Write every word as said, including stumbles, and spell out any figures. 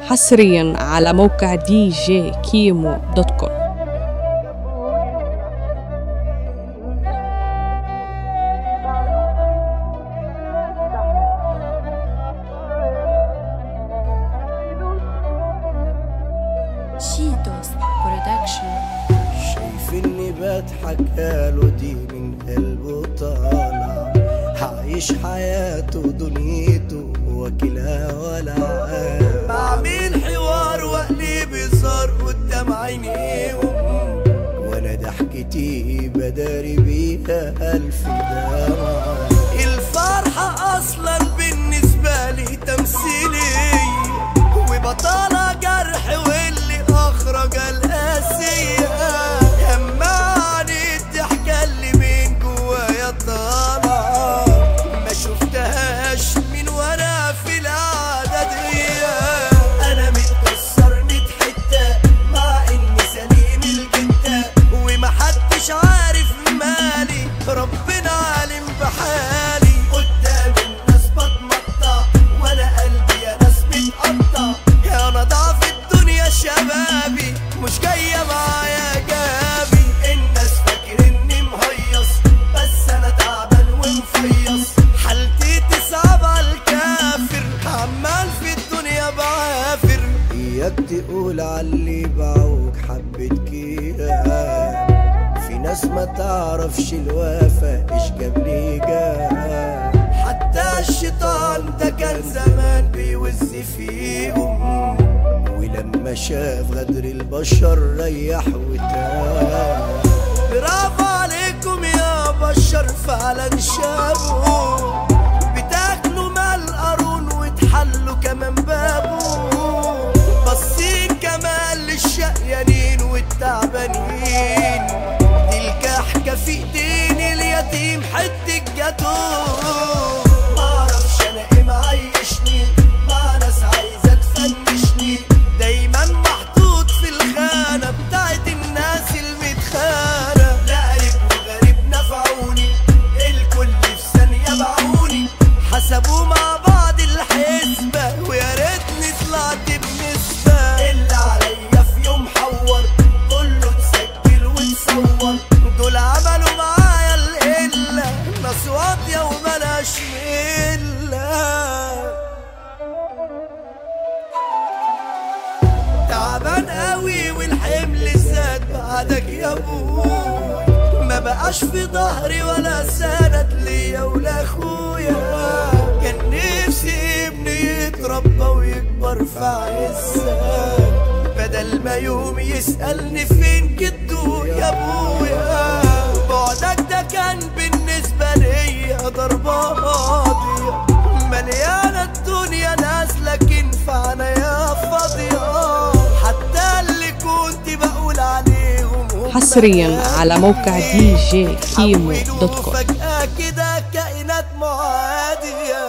حصريا على موقع دي جي كيمو دوت كوم. شيتوس برودكشن. شايف اني بضحك قالوا دي من قلبه طالع، عايش حياته ودنيته وكلها ولا عارف، بعمل حوار وقلي بيصار قدام عينيهم، وانا ضحكتي بداري بيها الف دمعة. الفرحة اصلا بالنسبة لي تمثيلية وبطالة جرح واللي اخرج القاسية، همعني الضحكة اللي من جوايا طالعة ما شفتهاش من وانا في القعدة دي. انا متكسر ميت حتة مع اني سليم الجدة ومحدش عارف مالي، ربنا عالم بحالي، قدام الناس بتمطع وانا قلبي يا ناس متقطع، يا انا ضعف الدنيا شبابي مش جاية معايا جابي. الناس فاكر اني مهيص بس انا تعبان ومفيص، حالتي تصعب على الكافر عمال في الدنيا بعافر. اياك تقول عاللي باعوك حبة كيران، في ناس ما تعرفش الوفا ايش جاب لي جاب، حتى الشيطان ده كان زمان بيوز فيهم، ولما شاف غدر البشر ريح وتاب. برافو عليكم يا بشر فعلا شافوا، بتاكلوا مال قارون وتحلوا كمان بابه، باصين كمان للشقيانين والتعبانين، دي الكحكة في ايدين اليتيم حتة جاتوه. معرفش انا ايه معيشني مع ناس عايزة تفنشني، دايما محطوط في الخانة بتاعت الناس المتخانة، لا قريب وغريب نفعوني الكل في ثانية باعوني، حسبوا مع بعض الحسبة ويا ريتني طلعت بنسبة، اللي عليا في يوم حور كله اتسجل وتصور، دول عملوا معايا القلة ناس واطية وملاش ملة. تعبان قوي والحمل زاد بعدك يا ابوي، ما بقاش في ظهري ولا سند ليا ولا اخويا، كان نفسي ابني يتربى ويكبر في عزك، بدل ما يوم يسألني فين جدو يا ابويا، بعدك ده كان بالنسبة ليا ضربة قاضية، مليانة الدنيا ناس لكن فانا يا فاضية، حتى اللي كنت بقول عليهم حصريا على موقع دي جي كيمو دوت كوم. فجأة كده كائنات معادية.